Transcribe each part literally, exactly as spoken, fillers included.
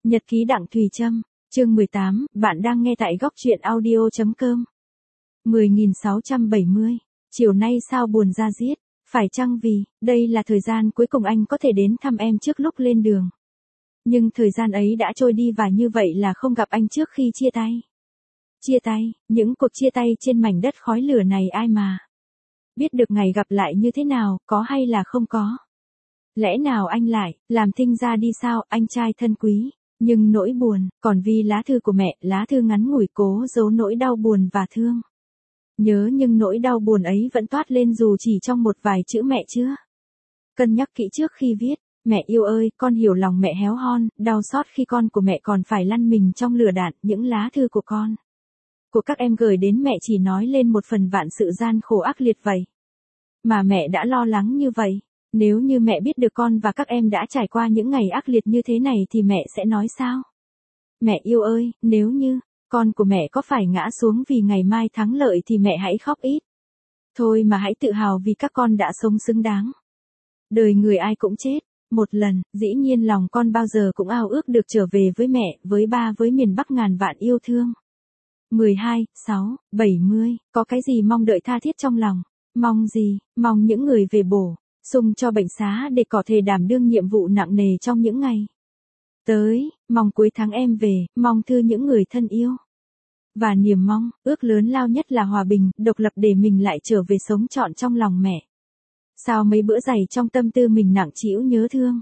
Nhật ký Đặng Thùy Trâm, chương mười tám, bạn đang nghe tại góc truyện audio.com. mười nghìn sáu trăm bảy mươi, chiều nay sao buồn ra diết, phải chăng vì, đây là thời gian cuối cùng anh có thể đến thăm em trước lúc lên đường. Nhưng thời gian ấy đã trôi đi và như vậy là không gặp anh trước khi chia tay. Chia tay, những cuộc chia tay trên mảnh đất khói lửa này ai mà biết được ngày gặp lại như thế nào, có hay là không có. Lẽ nào anh lại, làm thinh ra đi sao, anh trai thân quý. Nhưng nỗi buồn, còn vì lá thư của mẹ, lá thư ngắn ngủi cố giấu nỗi đau buồn và thương. Nhớ nhưng nỗi đau buồn ấy vẫn toát lên dù chỉ trong một vài chữ mẹ chưa. Cân nhắc kỹ trước khi viết, mẹ yêu ơi, con hiểu lòng mẹ héo hon, đau xót khi con của mẹ còn phải lăn mình trong lửa đạn, những lá thư của con. Của các em gửi đến mẹ chỉ nói lên một phần vạn sự gian khổ ác liệt vậy. Mà mẹ đã lo lắng như vậy. Nếu như mẹ biết được con và các em đã trải qua những ngày ác liệt như thế này thì mẹ sẽ nói sao? Mẹ yêu ơi, nếu như con của mẹ có phải ngã xuống vì ngày mai thắng lợi thì mẹ hãy khóc ít. Thôi mà hãy tự hào vì các con đã sống xứng đáng. Đời người ai cũng chết, một lần, dĩ nhiên lòng con bao giờ cũng ao ước được trở về với mẹ, với ba, với miền Bắc ngàn vạn yêu thương. mười hai, sáu, bảy mươi, có cái gì mong đợi tha thiết trong lòng? Mong gì? Mong những người về bổ sung cho bệnh xá để có thể đảm đương nhiệm vụ nặng nề trong những ngày tới, mong cuối tháng em về, mong thư những người thân yêu. Và niềm mong, ước lớn lao nhất là hòa bình, độc lập để mình lại trở về sống trọn trong lòng mẹ. Sao mấy bữa dày trong tâm tư mình nặng trĩu nhớ thương.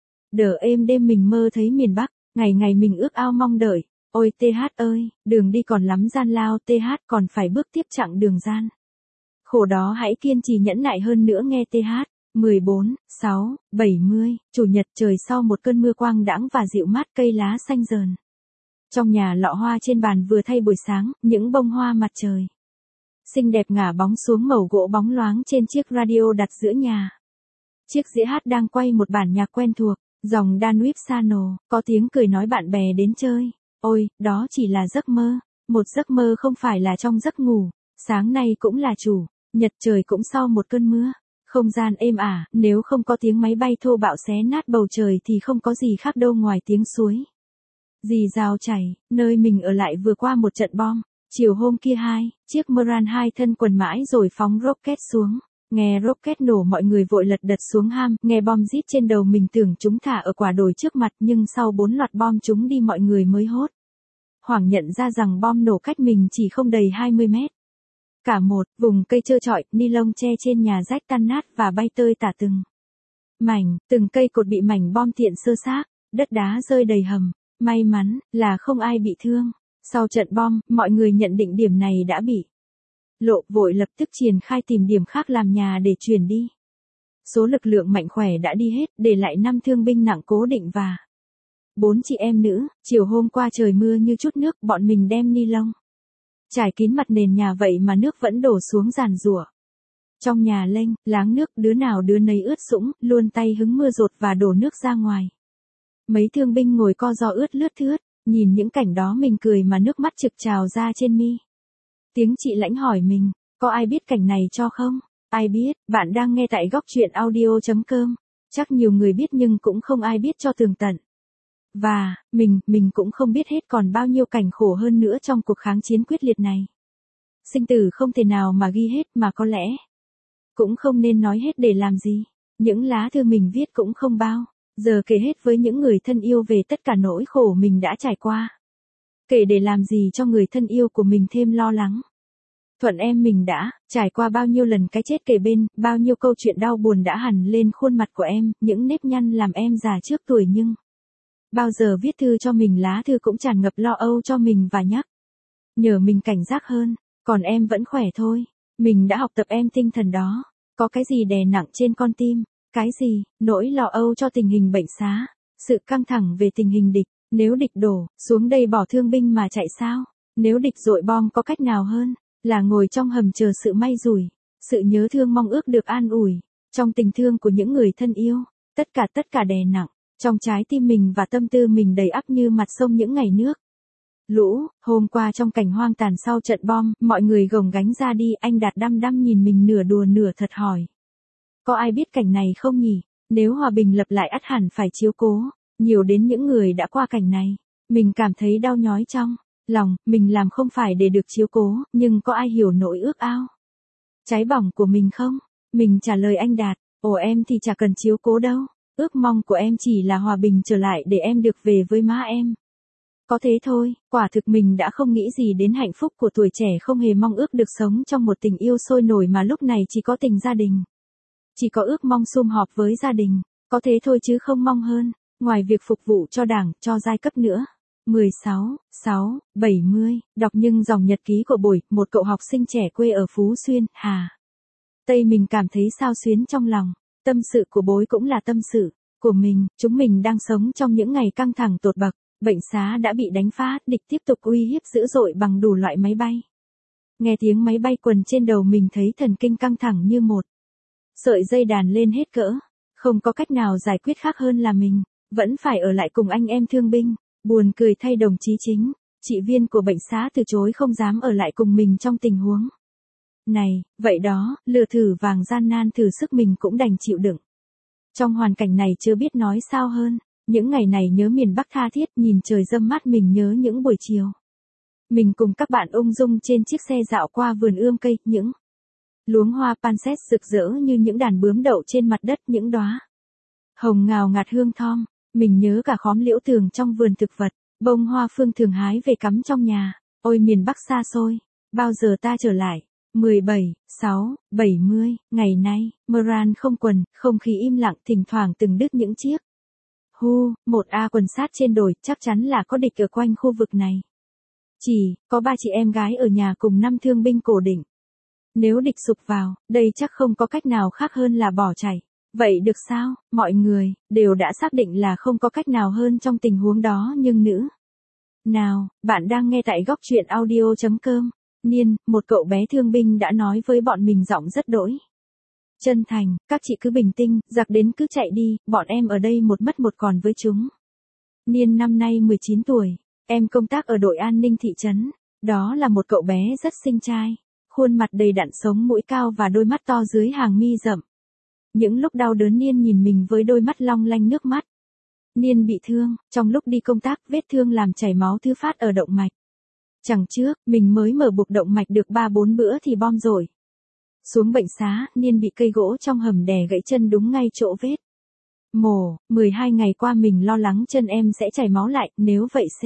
Đờ êm đêm mình mơ thấy miền Bắc, ngày ngày mình ước ao mong đợi. Ôi tê hát ơi, đường đi còn lắm gian lao, tê hát còn phải bước tiếp chặng đường gian. Khổ đó hãy kiên trì nhẫn nại hơn nữa nghe tê hát. mười bốn, sáu, bảy mươi, Chủ nhật trời sau một cơn mưa quang đãng và dịu mát cây lá xanh rờn. Trong nhà lọ hoa trên bàn vừa thay buổi sáng, những bông hoa mặt trời xinh đẹp ngả bóng xuống mẩu gỗ bóng loáng trên chiếc radio đặt giữa nhà. Chiếc dĩa hát đang quay một bản nhạc quen thuộc, dòng Danube Sano, có tiếng cười nói bạn bè đến chơi. Ôi, đó chỉ là giấc mơ, một giấc mơ không phải là trong giấc ngủ, sáng nay cũng là chủ nhật trời cũng sau một cơn mưa. Không gian êm ả, nếu không có tiếng máy bay thô bạo xé nát bầu trời thì không có gì khác đâu ngoài tiếng suối rì rào chảy, nơi mình ở lại vừa qua một trận bom. Chiều hôm kia hai, chiếc Moran hai thân quần mãi rồi phóng rocket xuống. Nghe rocket nổ mọi người vội lật đật xuống ham, nghe bom rít trên đầu mình tưởng chúng thả ở quả đồi trước mặt nhưng sau bốn loạt bom chúng đi mọi người mới hốt hoảng nhận ra rằng bom nổ cách mình chỉ không đầy hai mươi mét. Cả một vùng cây trơ trọi, ni lông che trên nhà rách tan nát và bay tơi tả từng mảnh, từng cây cột bị mảnh bom tiện xơ xác, đất đá rơi đầy hầm. May mắn là không ai bị thương. Sau trận bom, mọi người nhận định điểm này đã bị lộ, vội lập tức triển khai tìm điểm khác làm nhà để chuyển đi. Số lực lượng mạnh khỏe đã đi hết, để lại năm thương binh nặng cố định và bốn chị em nữ. Chiều hôm qua trời mưa như chút nước, bọn mình đem ni lông trải kín mặt nền nhà vậy mà nước vẫn đổ xuống giàn giụa. Trong nhà lênh, láng nước, đứa nào đứa nấy ướt sũng, luôn tay hứng mưa rột và đổ nước ra ngoài. Mấy thương binh ngồi co ro ướt lướt thướt, nhìn những cảnh đó mình cười mà nước mắt trực trào ra trên mi. Tiếng chị Lãnh hỏi mình, có ai biết cảnh này cho không? Ai biết, bạn đang nghe tại góc truyện audio.com. Chắc nhiều người biết nhưng cũng không ai biết cho tường tận. Và, mình, mình cũng không biết hết còn bao nhiêu cảnh khổ hơn nữa trong cuộc kháng chiến quyết liệt này. Sinh tử không thể nào mà ghi hết mà có lẽ cũng không nên nói hết để làm gì. Những lá thư mình viết cũng không bao giờ kể hết với những người thân yêu về tất cả nỗi khổ mình đã trải qua. Kể để làm gì cho người thân yêu của mình thêm lo lắng. Thuận em mình đã trải qua bao nhiêu lần cái chết kề bên, bao nhiêu câu chuyện đau buồn đã hằn lên khuôn mặt của em, những nếp nhăn làm em già trước tuổi nhưng bao giờ viết thư cho mình lá thư cũng tràn ngập lo âu cho mình và nhắc nhờ mình cảnh giác hơn. Còn em vẫn khỏe thôi. Mình đã học tập em tinh thần đó. Có cái gì đè nặng trên con tim? Cái gì? Nỗi lo âu cho tình hình bệnh xá. Sự căng thẳng về tình hình địch. Nếu địch đổ xuống đây bỏ thương binh mà chạy sao? Nếu địch dội bom có cách nào hơn là ngồi trong hầm chờ sự may rủi. Sự nhớ thương mong ước được an ủi trong tình thương của những người thân yêu. Tất cả tất cả đè nặng trong trái tim mình và tâm tư mình đầy ắp như mặt sông những ngày nước lũ. Hôm qua trong cảnh hoang tàn sau trận bom, mọi người gồng gánh ra đi, anh Đạt đăm đăm nhìn mình nửa đùa nửa thật hỏi. Có ai biết cảnh này không nhỉ? Nếu hòa bình lập lại ắt hẳn phải chiếu cố Nhiều đến những người đã qua cảnh này, mình cảm thấy đau nhói trong lòng, mình làm không phải để được chiếu cố, nhưng có ai hiểu nỗi ước ao cháy bỏng của mình không? Mình trả lời anh Đạt, ồ em thì chả cần chiếu cố đâu, ước mong của em chỉ là hòa bình trở lại để em được về với má em. Có thế thôi, quả thực mình đã không nghĩ gì đến hạnh phúc của tuổi trẻ, không hề mong ước được sống trong một tình yêu sôi nổi mà lúc này chỉ có tình gia đình. Chỉ có ước mong sum họp với gia đình, có thế thôi chứ không mong hơn, ngoài việc phục vụ cho đảng, cho giai cấp nữa. mười sáu, sáu, bảy mươi, đọc nhưng dòng nhật ký của Bội, một cậu học sinh trẻ quê ở Phú Xuyên, Hà Tây. Mình cảm thấy xao xuyến trong lòng, tâm sự của Bối cũng là tâm sự của mình, chúng mình đang sống trong những ngày căng thẳng tột bậc, bệnh xá đã bị đánh phá, địch tiếp tục uy hiếp dữ dội bằng đủ loại máy bay. Nghe tiếng máy bay quần trên đầu mình thấy thần kinh căng thẳng như một sợi dây đàn lên hết cỡ, không có cách nào giải quyết khác hơn là mình vẫn phải ở lại cùng anh em thương binh. Buồn cười thay, đồng chí chính trị viên của bệnh xá từ chối, không dám ở lại cùng mình trong tình huống này, vậy đó, lừa thử vàng gian nan thử sức mình cũng đành chịu đựng. Trong hoàn cảnh này chưa biết nói sao hơn, những ngày này nhớ miền Bắc tha thiết, nhìn trời râm mát mình nhớ những buổi chiều. Mình cùng các bạn ung dung trên chiếc xe dạo qua vườn ươm cây, những luống hoa panset rực rỡ như những đàn bướm đậu trên mặt đất, những đóa hồng ngào ngạt hương thơm. Mình nhớ cả khóm liễu tường trong vườn thực vật, bông hoa phương thường hái về cắm trong nhà. Ôi miền Bắc xa xôi, bao giờ ta trở lại? mười bảy, sáu, bảy mươi, ngày nay, Moran không quần, không khí im lặng, thỉnh thoảng từng đứt những chiếc hu, một A quần sát trên đồi, chắc chắn là có địch ở quanh khu vực này. Chỉ có ba chị em gái ở nhà cùng năm thương binh cổ định. Nếu địch sục vào, đây chắc không có cách nào khác hơn là bỏ chạy. Vậy được sao? Mọi người đều đã xác định là không có cách nào hơn trong tình huống đó, nhưng nữ nào, bạn đang nghe tại góc truyện audio chấm com. Niên, một cậu bé thương binh đã nói với bọn mình giọng rất đỗi chân thành, các chị cứ bình tĩnh, giặc đến cứ chạy đi, bọn em ở đây một mất một còn với chúng. Niên năm nay mười chín tuổi, em công tác ở đội an ninh thị trấn. Đó là một cậu bé rất xinh trai, khuôn mặt đầy đặn, sống mũi cao và đôi mắt to dưới hàng mi rậm. Những lúc đau đớn Niên nhìn mình với đôi mắt long lanh nước mắt. Niên bị thương, trong lúc đi công tác, vết thương làm chảy máu thứ phát ở động mạch. Chẳng trước, mình mới mở buộc động mạch được ba bốn bữa thì bom rồi. Xuống bệnh xá, Niên bị cây gỗ trong hầm đè gãy chân đúng ngay chỗ vết mổ. mười hai ngày qua mình lo lắng chân em sẽ chảy máu lại, nếu vậy c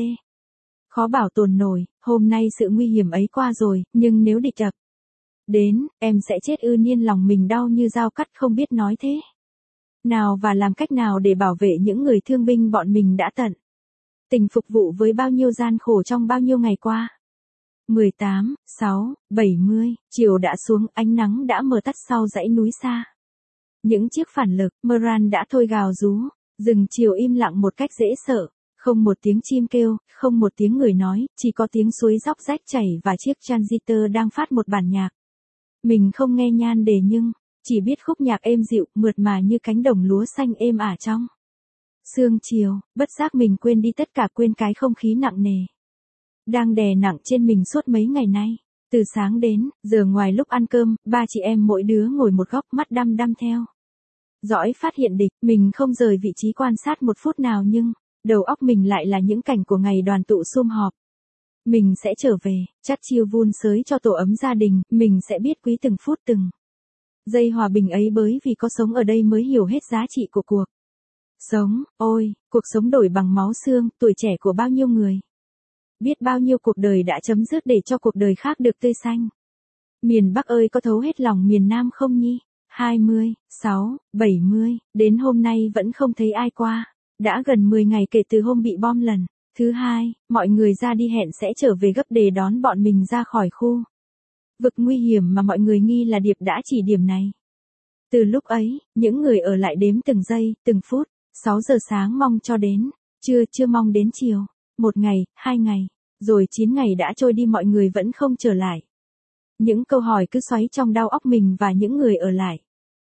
khó bảo tồn nổi. Hôm nay sự nguy hiểm ấy qua rồi, nhưng nếu địch ập đến, em sẽ chết ư? Niên lòng mình đau như dao cắt, không biết nói thế nào và làm cách nào để bảo vệ những người thương binh bọn mình đã tận tình phục vụ với bao nhiêu gian khổ trong bao nhiêu ngày qua. mười tám, sáu, bảy mươi, chiều đã xuống, ánh nắng đã mờ tắt sau dãy núi xa. Những chiếc phản lực, Moran đã thôi gào rú, rừng chiều im lặng một cách dễ sợ, không một tiếng chim kêu, không một tiếng người nói, chỉ có tiếng suối róc rách chảy và chiếc transistor đang phát một bản nhạc. Mình không nghe nhan đề nhưng chỉ biết khúc nhạc êm dịu, mượt mà như cánh đồng lúa xanh êm ả trong sương chiều. Bất giác mình quên đi tất cả, quên cái không khí nặng nề đang đè nặng trên mình suốt mấy ngày nay. Từ sáng đến giờ, ngoài lúc ăn cơm, ba chị em mỗi đứa ngồi một góc, mắt đăm đăm theo dõi phát hiện địch. Mình không rời vị trí quan sát một phút nào, nhưng đầu óc mình lại là những cảnh của ngày đoàn tụ sum họp. Mình sẽ trở về, chắt chiu vun sới cho tổ ấm gia đình, mình sẽ biết quý từng phút từng giây hòa bình ấy, bởi vì có sống ở đây mới hiểu hết giá trị của cuộc sống. Ôi, cuộc sống đổi bằng máu xương, tuổi trẻ của bao nhiêu người. Biết bao nhiêu cuộc đời đã chấm dứt để cho cuộc đời khác được tươi xanh. Miền Bắc ơi, có thấu hết lòng miền Nam không nhi? hai mươi, sáu, bảy mươi, đến hôm nay vẫn không thấy ai qua. Đã gần mười ngày kể từ hôm bị bom lần thứ hai, mọi người ra đi hẹn sẽ trở về gấp để đón bọn mình ra khỏi khu vực nguy hiểm mà mọi người nghi là Điệp đã chỉ điểm này. Từ lúc ấy, những người ở lại đếm từng giây, từng phút. sáu giờ sáng mong cho đến trưa, chưa mong đến chiều. Một ngày, hai ngày, rồi chín ngày đã trôi đi, mọi người vẫn không trở lại. Những câu hỏi cứ xoáy trong đau óc mình và những người ở lại.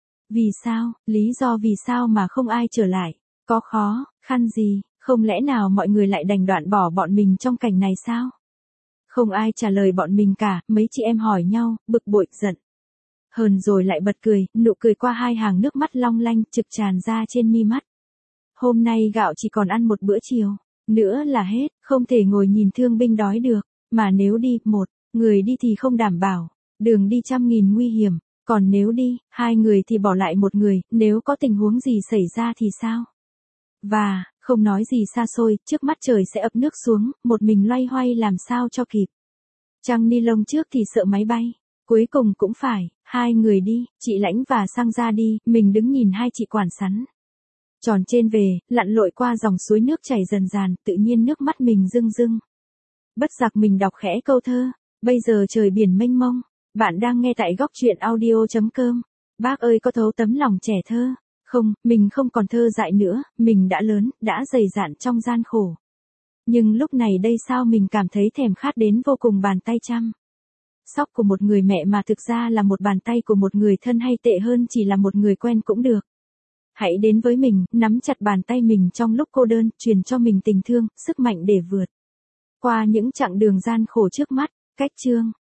Vì sao, lý do vì sao mà không ai trở lại? Có khó khăn gì? Không lẽ nào mọi người lại đành đoạn bỏ bọn mình trong cảnh này sao? Không ai trả lời bọn mình cả, mấy chị em hỏi nhau, bực bội, giận hờn rồi lại bật cười, nụ cười qua hai hàng nước mắt long lanh trực tràn ra trên mi mắt. hôm nay gạo chỉ còn ăn một bữa chiều, nữa là hết, không thể ngồi nhìn thương binh đói được, mà nếu đi, một người đi thì không đảm bảo, đường đi trăm nghìn nguy hiểm, còn nếu đi, hai người thì bỏ lại một người, nếu có tình huống gì xảy ra thì sao? Và, không nói gì xa xôi, trước mắt trời sẽ ập nước xuống, một mình loay hoay làm sao cho kịp. Trăng ni lông trước thì sợ máy bay, cuối cùng cũng phải, hai người đi, chị Lãnh và Sang ra đi, mình đứng nhìn hai chị quản sắn. Tròn trên về, lặn lội qua dòng suối nước chảy dần dàn, tự nhiên nước mắt mình rưng rưng. Bất giác mình đọc khẽ câu thơ, bây giờ trời biển mênh mông, bạn đang nghe tại góc truyện audio chấm com. Bác ơi có thấu tấm lòng trẻ thơ, không, mình không còn thơ dại nữa, mình đã lớn, đã dày dạn trong gian khổ. Nhưng lúc này đây sao mình cảm thấy thèm khát đến vô cùng bàn tay chăm sóc của một người mẹ mà thực ra là một bàn tay của một người thân, hay tệ hơn chỉ là một người quen cũng được. Hãy đến với mình, nắm chặt bàn tay mình trong lúc cô đơn, truyền cho mình tình thương, sức mạnh để vượt qua những chặng đường gian khổ trước mắt. Cách chương